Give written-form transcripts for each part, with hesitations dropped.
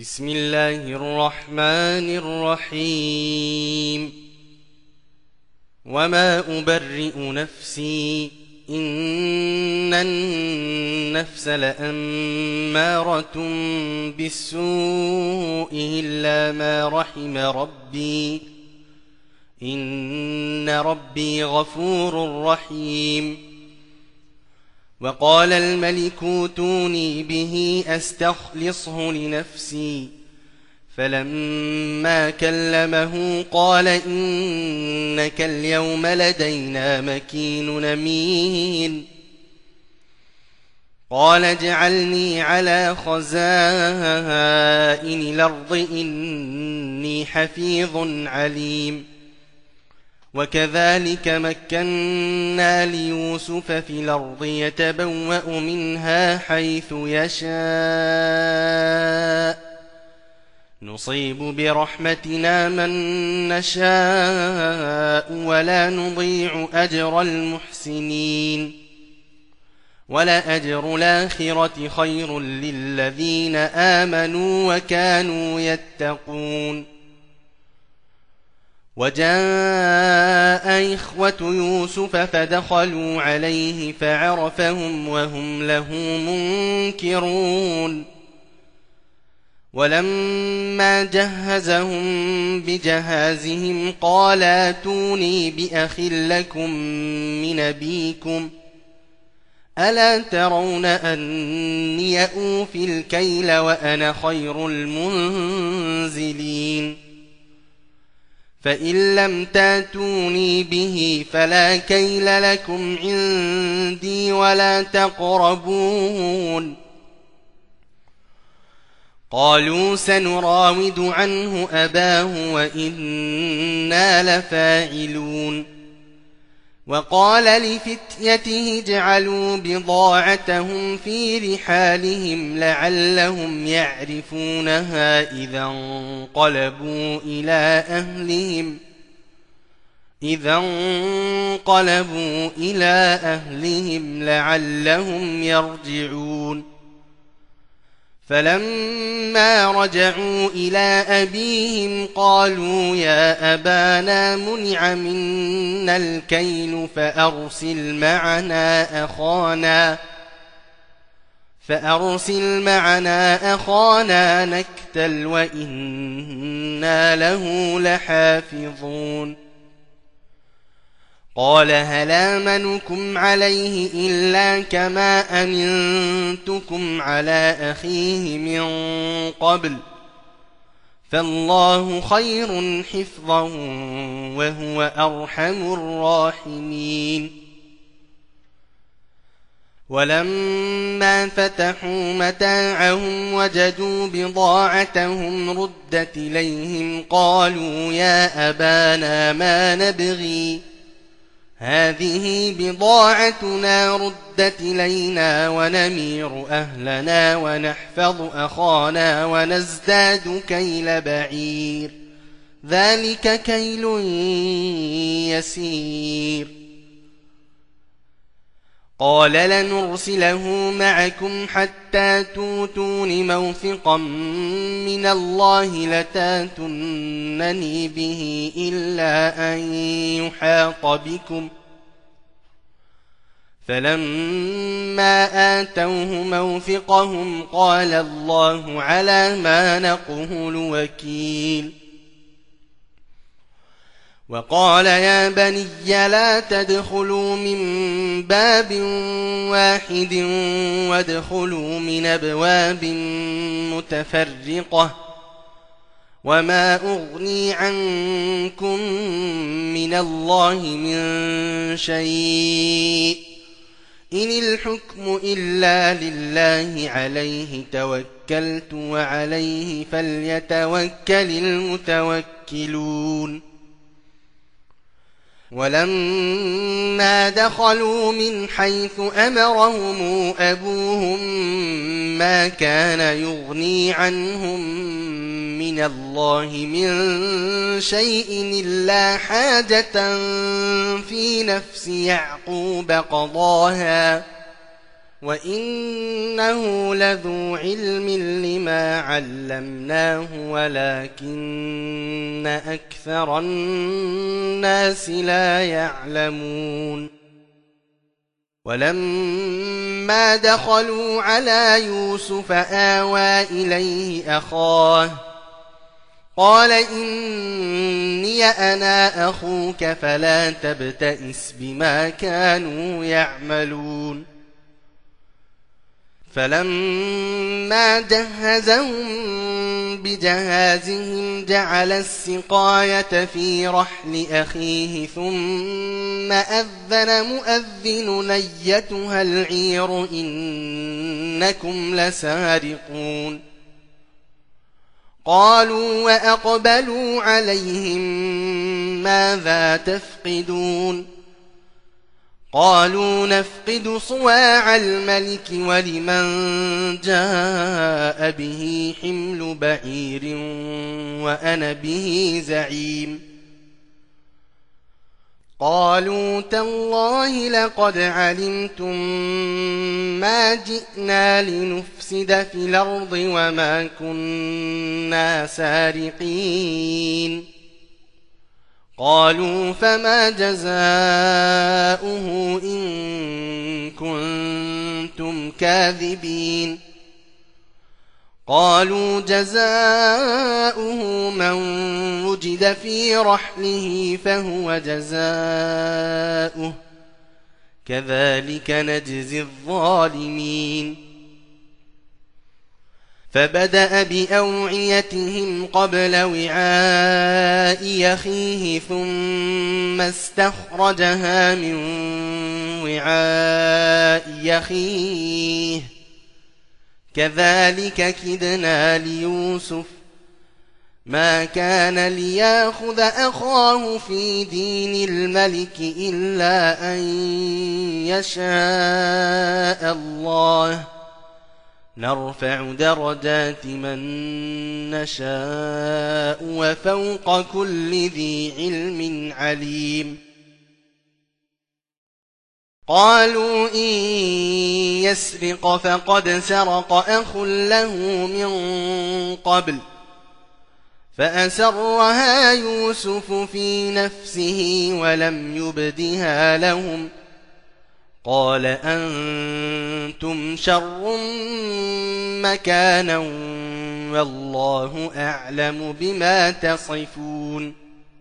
بسم الله الرحمن الرحيم وما أبرئ نفسي إن النفس لأمارة بالسوء إلا ما رحم ربي إن ربي غفور رحيم وقال الملك ائتوني به أستخلصه لنفسي فلما كلمه قال إنك اليوم لدينا مكين أمين قال اجعلني على خزائن الأرض إني حفيظ عليم وكذلك مكنا ليوسف في الأرض يتبوأ منها حيث يشاء نصيب برحمتنا من نشاء ولا نضيع أجر المحسنين ولأجر الآخرة خير للذين آمنوا وكانوا يتقون وجاء إخوة يوسف فدخلوا عليه فعرفهم وهم له منكرون ولما جهزهم بجهازهم قال ائتوني بأخ لكم من أبيكم ألا ترون أني أوفي الكيل وأنا خير المنزلين فإن لم تاتوني به فلا كيل لكم عندي ولا تقربون قالوا سنراود عنه أباه وإنا لفاعلون وقال لفتيته اجعلوا بضاعتهم في رحالهم لعلهم يعرفونها إذا انقلبوا إلى أهلهم لعلهم يرجعون فلما رجعوا إلى أبيهم قالوا يا أبانا منع منا الكيل فأرسل معنا أخانا نكتل وإنا له لحافظون قال هل آمنكم عليه إلا كما أمنتكم على أخيه من قبل فالله خير حفظا وهو أرحم الراحمين ولما فتحوا متاعهم وجدوا بضاعتهم ردت إليهم قالوا يا أبانا ما نبغي هذه بضاعتنا ردت إلينا ونمير أهلنا ونحفظ أخانا ونزداد كيل بعير ذلك كيل يسير قال لنرسله معكم حتى توتون موثقا من الله لتاتونني به إلا أن يحاط بكم فلما آتوه موثقهم قال الله على ما نقول وكيل وقال يا بني لا تدخلوا من باب واحد وادخلوا من أبواب متفرقة وما أغني عنكم من الله من شيء إن الحكم إلا لله عليه توكلت وعليه فليتوكل المتوكلون ولما دخلوا من حيث أمرهم أبوهم ما كان يغني عنهم من الله من شيء إلا حاجة في نفس يعقوب وإنه لذو علم لما علمناه ولكن أكثر الناس لا يعلمون ولما دخلوا على يوسف آوى إليه أخاه قال إني أنا أخوك فلا تبتئس بما كانوا يعملون فلما جهزهم بجهازهم جعل السقاية في رحل أخيه ثم أذن مؤذن أيتها العير إنكم لسارقون قالوا وأقبلوا عليهم ماذا تفقدون قالوا نفقد صواع الملك ولمن جاء به حمل بعير وأنا به زعيم قالوا تالله لقد علمتم ما جئنا لنفسد في الأرض وما كنا سارقين قالوا فما جزاؤه إن كنتم كاذبين قالوا جزاؤه من وجد في رحله فهو جزاؤه كذلك نجزي الظالمين فبدأ بأوعيتهم قبل وعاء أخيه ثم استخرجها من وعاء أخيه كذلك كدنا ليوسف ما كان ليأخذ أخاه في دين الملك إلا أن يشاء الله نرفع درجات من نشاء وفوق كل ذي علم عليم قالوا إن يسرق فقد سرق أخ له من قبل فأسرها يوسف في نفسه ولم يبدها لهم قال أنتم شر مكانا والله أعلم بما تصفون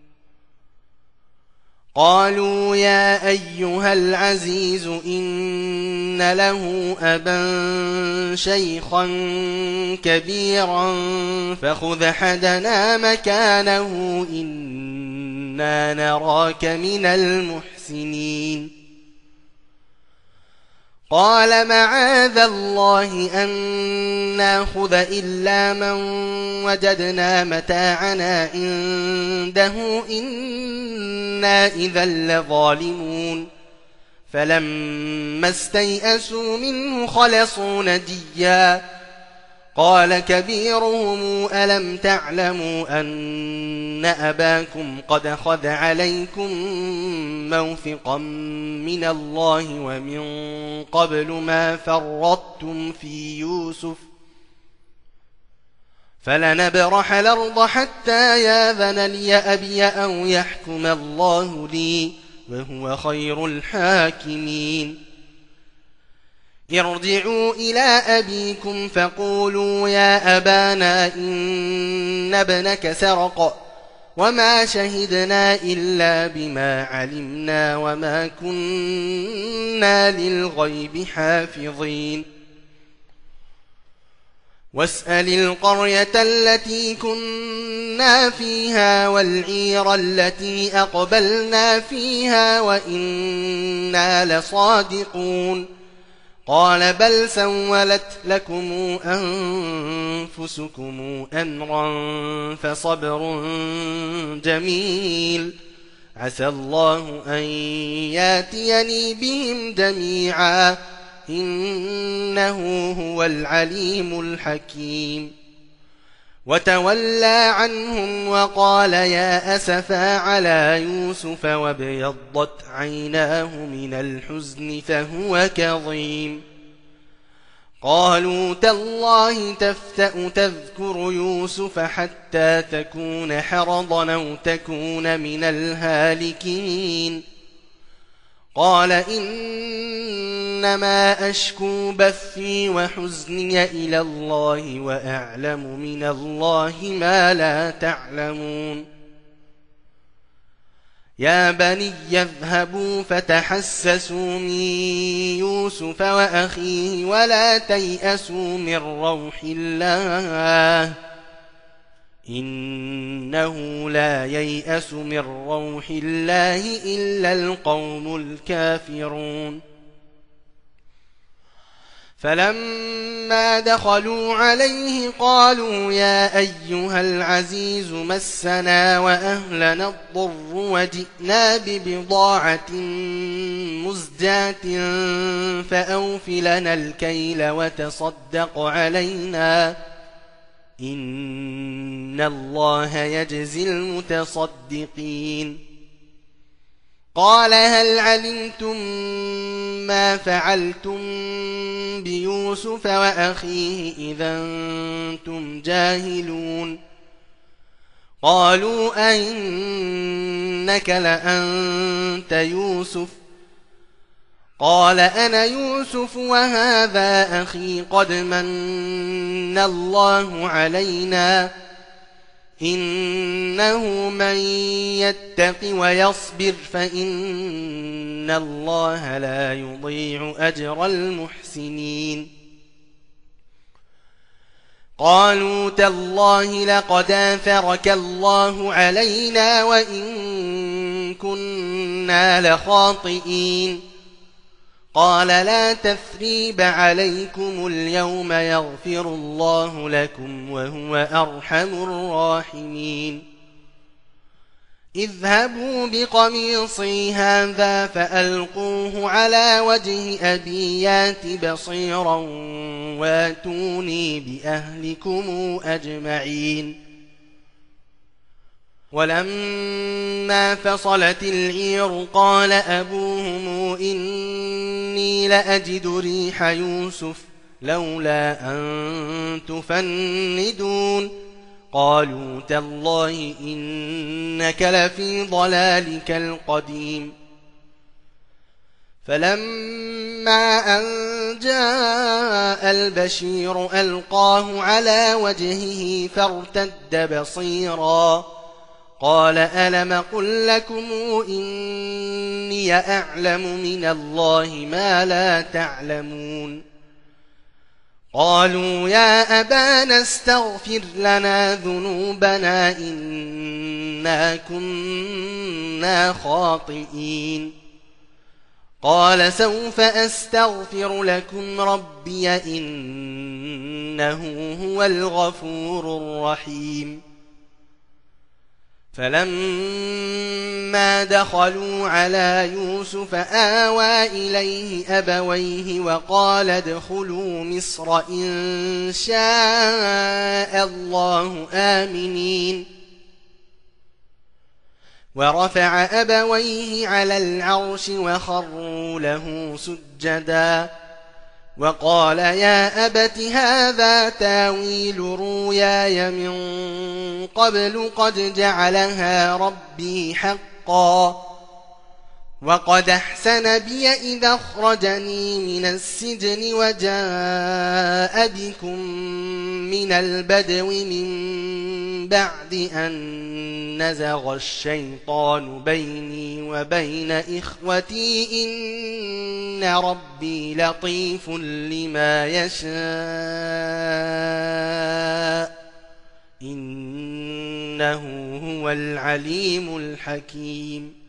قالوا يا أيها العزيز إن له أبا شيخا كبيرا فخذ أحدنا مكانه إنا نراك من المحسنين قال معاذ الله أن ناخذ إلا من وجدنا متاعنا عنده إنا إذا لظالمون فلما استيئسوا منه خلصوا نجيا قال كبيرهم ألم تعلموا أن أباكم قد أخذ عليكم موثقا من الله ومن قبل ما فرطتم في يوسف فلنبرح الأرض حتى ياذن لي أبي أو يحكم الله لي وهو خير الحاكمين ارجعوا إلى أبيكم فقولوا يا أبانا إن ابنك سرق وما شهدنا إلا بما علمنا وما كنا للغيب حافظين واسأل القرية التي كنا فيها والعير التي أقبلنا فيها وإنا لصادقون قال بل سولت لكم أنفسكم أمرا فصبر جميل عسى الله أن ياتيني بهم جميعا إنه هو العليم الحكيم وتولى عنهم وقال يا أسفا على يوسف وابيضت عيناه من الحزن فهو كظيم قالوا تالله تفتأ تذكر يوسف حتى تكون حرضا أو تكون من الهالكين قال إنما أشكو بثي وحزني إلى الله وأعلم من الله ما لا تعلمون يا بني اذهبوا فتحسسوا من يوسف وأخيه ولا تيأسوا من روح الله إنه لا ييأس من روح الله إلا القوم الكافرون فلما دخلوا عليه قالوا يا أيها العزيز مسنا وأهلنا الضر وجئنا ببضاعة مزجاة فأوف لنا الكيل وتصدق علينا إن الله يجزي المتصدقين قال هل علمتم ما فعلتم بيوسف وأخيه إذا أنتم جاهلون قالوا أئنك لأنت يوسف قال أنا يوسف وهذا أخي قد من الله علينا إنه من يتق ويصبر فإن الله لا يضيع أجر المحسنين قالوا تالله لقد آثرك الله علينا وإن كنا لخاطئين قال لا تثريب عليكم اليوم يغفر الله لكم وهو أرحم الراحمين اذهبوا بقميصي هذا فألقوه على وجه أبي يات بصيرا واتوني بأهلكم أجمعين ولما فصلت العير قال أبوهم إني لأجد ريح يوسف لولا أن تفندون قالوا تالله إنك لفي ضلالك القديم فلما أن جاء البشير ألقاه على وجهه فارتد بصيرا قال ألم قل لكم إني أعلم من الله ما لا تعلمون قالوا يا أبانا استغفر لنا ذنوبنا إنا كنا خاطئين قال سوف أستغفر لكم ربي إنه هو الغفور الرحيم فلما دخلوا على يوسف آوى إليه أبويه وقال ادخلوا مصر إن شاء الله آمنين ورفع أبويه على العرش وخروا له سجدا وقال يا أبت هذا تاويل رؤياي من قبل قد جعلها ربي حقا وقد أحسن بي إذا أخرجني من السجن وجاء بكم من البدو من بعد أن نزغ الشيطان بيني وبين إخوتي إن ربي لطيف لما يشاء إنه هو العليم الحكيم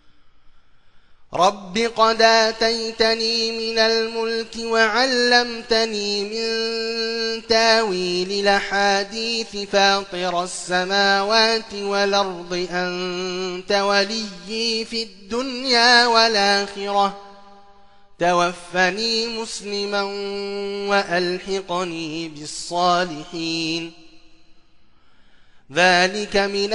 رب قد آتيتني من الملك وعلمتني من تاويل الأحاديث فاطر السماوات والأرض أنت وليي في الدنيا والآخرة توفني مسلما وألحقني بالصالحين ذلك من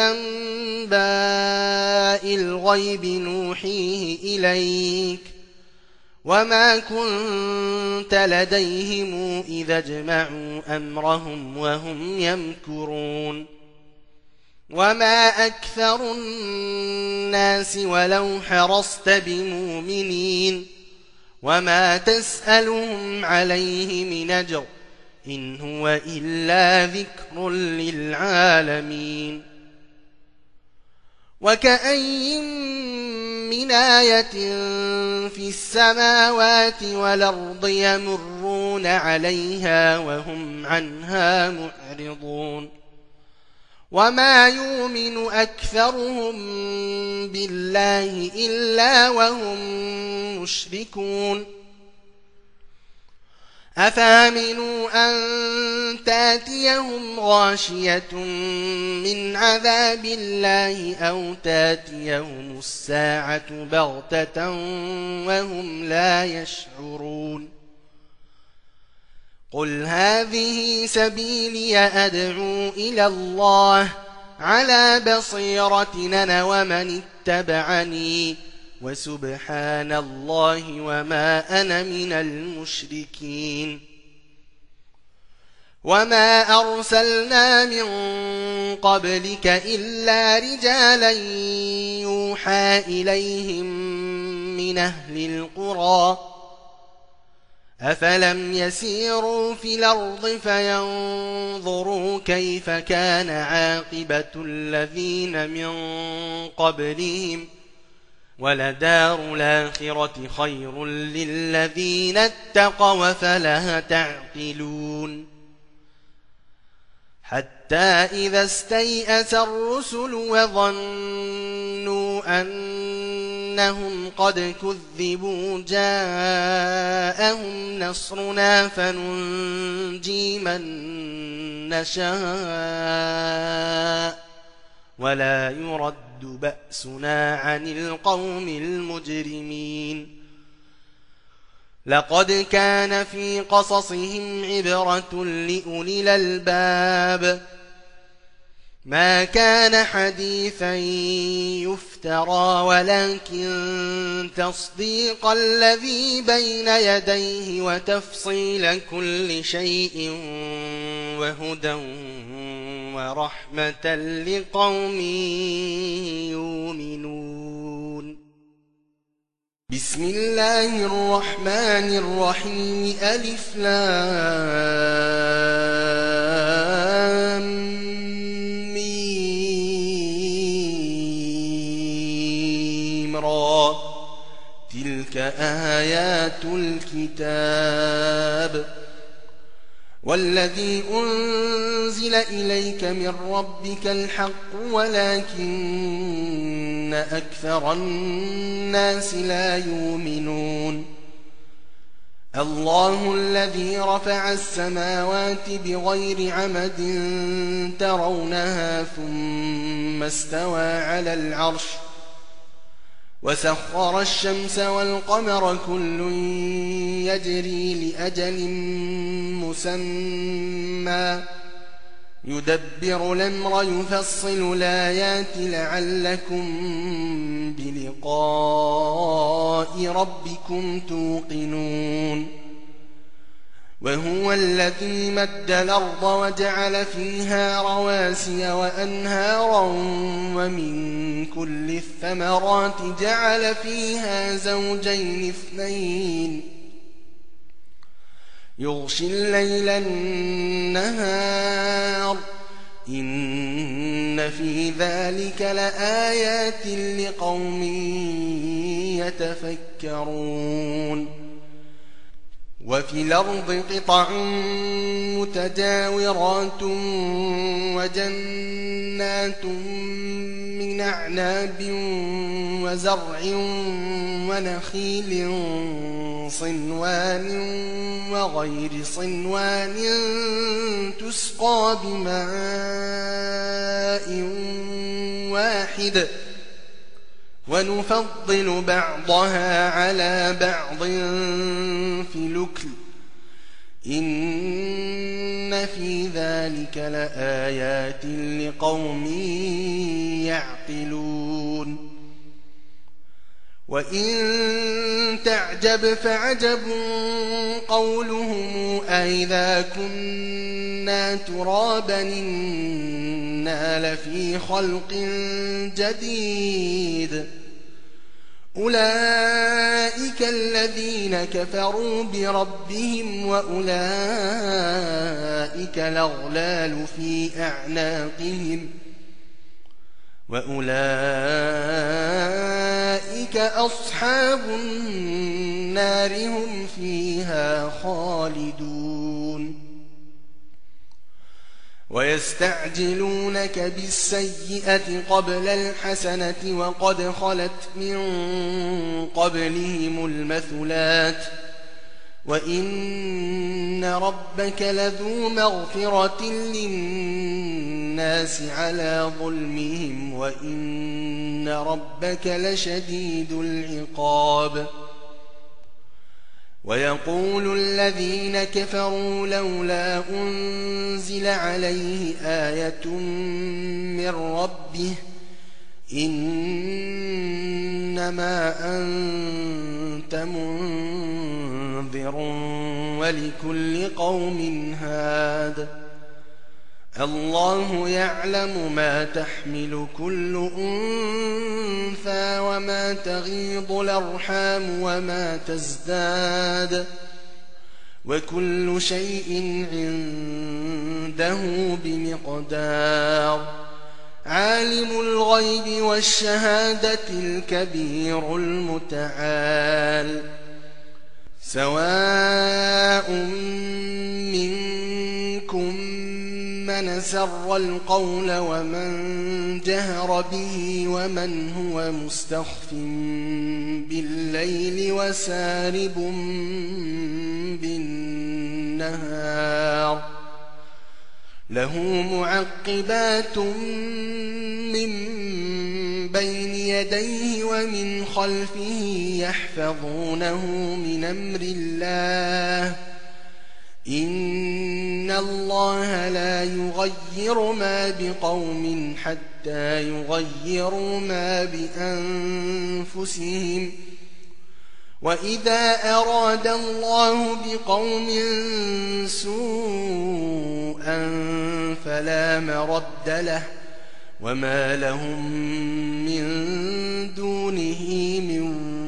أنباء الغيب نوحيه إليك وما كنت لديهم إذا اجمعوا أمرهم وهم يمكرون وما أكثر الناس ولو حرصت بمؤمنين وما تسألهم عليه من أجر إن هو إلا ذكر للعالمين وكأين من آية في السماوات والأرض يمرون عليها وهم عنها معرضون وما يؤمن أكثرهم بالله إلا وهم مشركون أفامنوا أن تاتيهم غاشية من عذاب الله أو تاتيهم الساعة بغتة وهم لا يشعرون قل هذه سبيلي أدعو إلى الله على بصيرة أنا ومن اتبعني وسبحان الله وما أنا من المشركين وما أرسلنا من قبلك إلا رجالا يوحى إليهم من أهل القرى أفلم يسيروا في الأرض فينظروا كيف كان عاقبة الذين من قبلهم ولدار الآخرة خير للذين اتقوا أفلا تعقلون حتى إذا استيأس الرسل وظنوا أنهم قد كذبوا جاءهم نصرنا فننجي من نشاء ولا يرد بأسنا عن القوم المجرمين لقد كان في قصصهم عبرة لأولي الألباب ما كان حديثا يفترى ولكن تصديق الذي بين يديه وتفصيل كل شيء وهدى ورحمة لقوم يؤمنون بسم الله الرحمن الرحيم ألف لام ميم را تلك آيات الكتاب والذي أنزل إليك من ربك الحق ولكن أكثر الناس لا يؤمنون الله الذي رفع السماوات بغير عمد ترونها ثم استوى على العرش وسخر الشمس والقمر كل يجري لأجل مسمى يدبر الأمر يفصل الآيات لعلكم بلقاء ربكم توقنون وهو الذي مد الأرض وجعل فيها رواسي وأنهارا ومن كل الثمرات جعل فيها زوجين اثنين يغشي الليل النهار إن في ذلك لآيات لقوم يتفكرون وفي الأرض قطع متجاورات وجنات من أعناب وزرع ونخيل صنوان وغير صنوان تسقى بماء واحد ونفضل بعضها على بعض في الأكل إن في ذلك لآيات لقوم يعقلون وإن تعجب فعجب قولهم أئذا كنا ترابا إنا لفي خلق جديد أولئك الذين كفروا بربهم وأولئك الأغلال في أعناقهم وأولئك أصحاب النار هم فيها خالدون ويستعجلونك بالسيئة قبل الحسنة وقد خلت من قبلهم المثلات وإن ربك لذو مغفرة للناس على ظلمهم وإن ربك لشديد العقاب ويقول الذين كفروا لولا أنزل عليه آية من ربه إنما أنت منذر ولكل قوم هاد الله يعلم ما تحمل كل أنثى وما تغيض الأرحام وما تزداد وكل شيء عنده بمقدار عالم الغيب والشهادة الكبير المتعال سواء منكم من سر القول ومن جهر به ومن هو مستخف بالليل وسارب بالنهار له معقبات من بين يديه ومن خلفه يحفظونه من أمر الله إن الله لا يغير ما بقوم حتى يغيروا ما بأنفسهم وإذا أراد الله بقوم سوءا فلا مرد له وما لهم من دونه من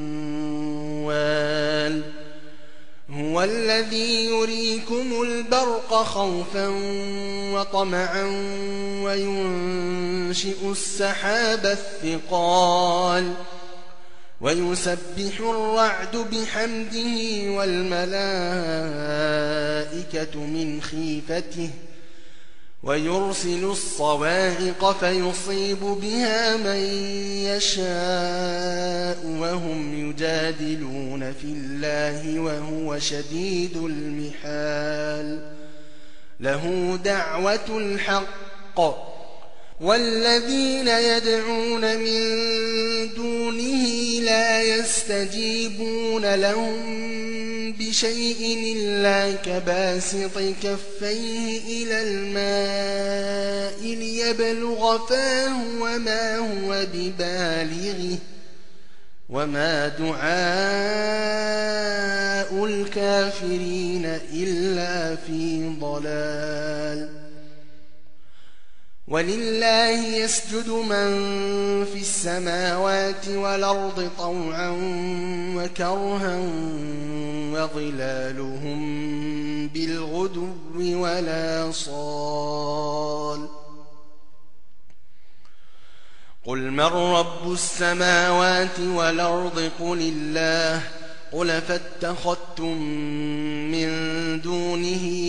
وال هو الذي يريكم البرق خوفا وطمعا وينشئ السحاب الثقال ويسبح الرعد بحمده والملائكة من خيفته ويرسل الصواعق فيصيب بها من يشاء وهم يجادلون في الله وهو شديد المحال له دعوة الحق والذين يدعون من دونه لا يستجيبون لهم بشيء إلا كباسط كفيه إلى الماء ليبلغ فاه وما هو ببالغه وما دعاء الكافرين إلا في ضلال ولله يسجد من في السماوات والأرض طوعا وكرها وظلالهم بالغدو ولا صال قل من رب السماوات والأرض قل الله قل فاتخذتم من دونه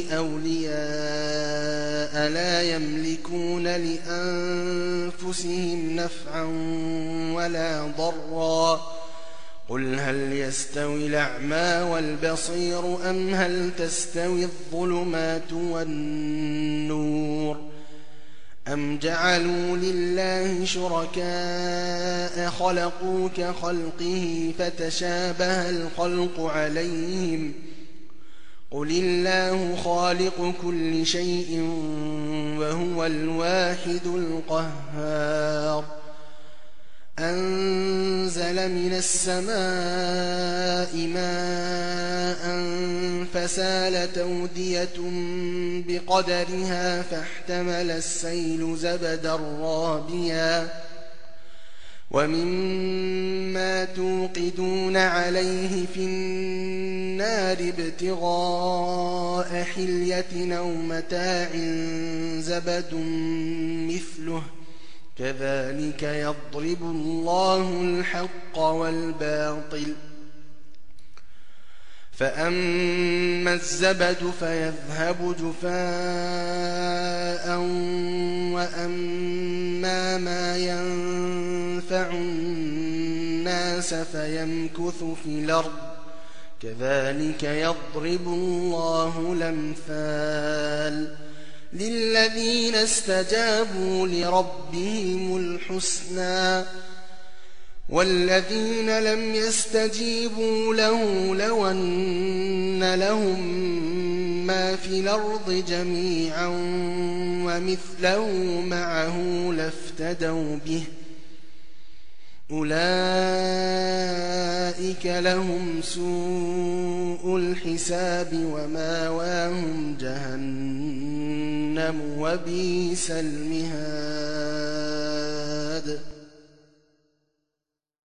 أولياء لا يملكون لأنفسهم نفعا ولا ضرا قل هل يستوي الأعمى والبصير أم هل تستوي الظلمات والنور أم جعلوا لله شركاء خلقوا كخلقه فتشابه الخلق عليهم قل الله خالق كل شيء وهو الواحد القهار أنزل من السماء ماء فسالت أودية بقدرها فاحتمل السيل زبدا رابيا ومما توقدون عليه في النار ابتغاء حلية أو متاع زبد مثله كذلك يضرب الله الحق والباطل فأما الزبد فيذهب جفاء وأما ما ينفع الناس فيمكث في الأرض كذلك يضرب الله الأمثال للذين استجابوا لربهم الحسنى والذين لم يستجيبوا له لو أن لهم ما في الأرض جميعا ومثله معه لافتدوا به أولئك لهم سوء الحساب وماواهم جهنم وبئس المهاد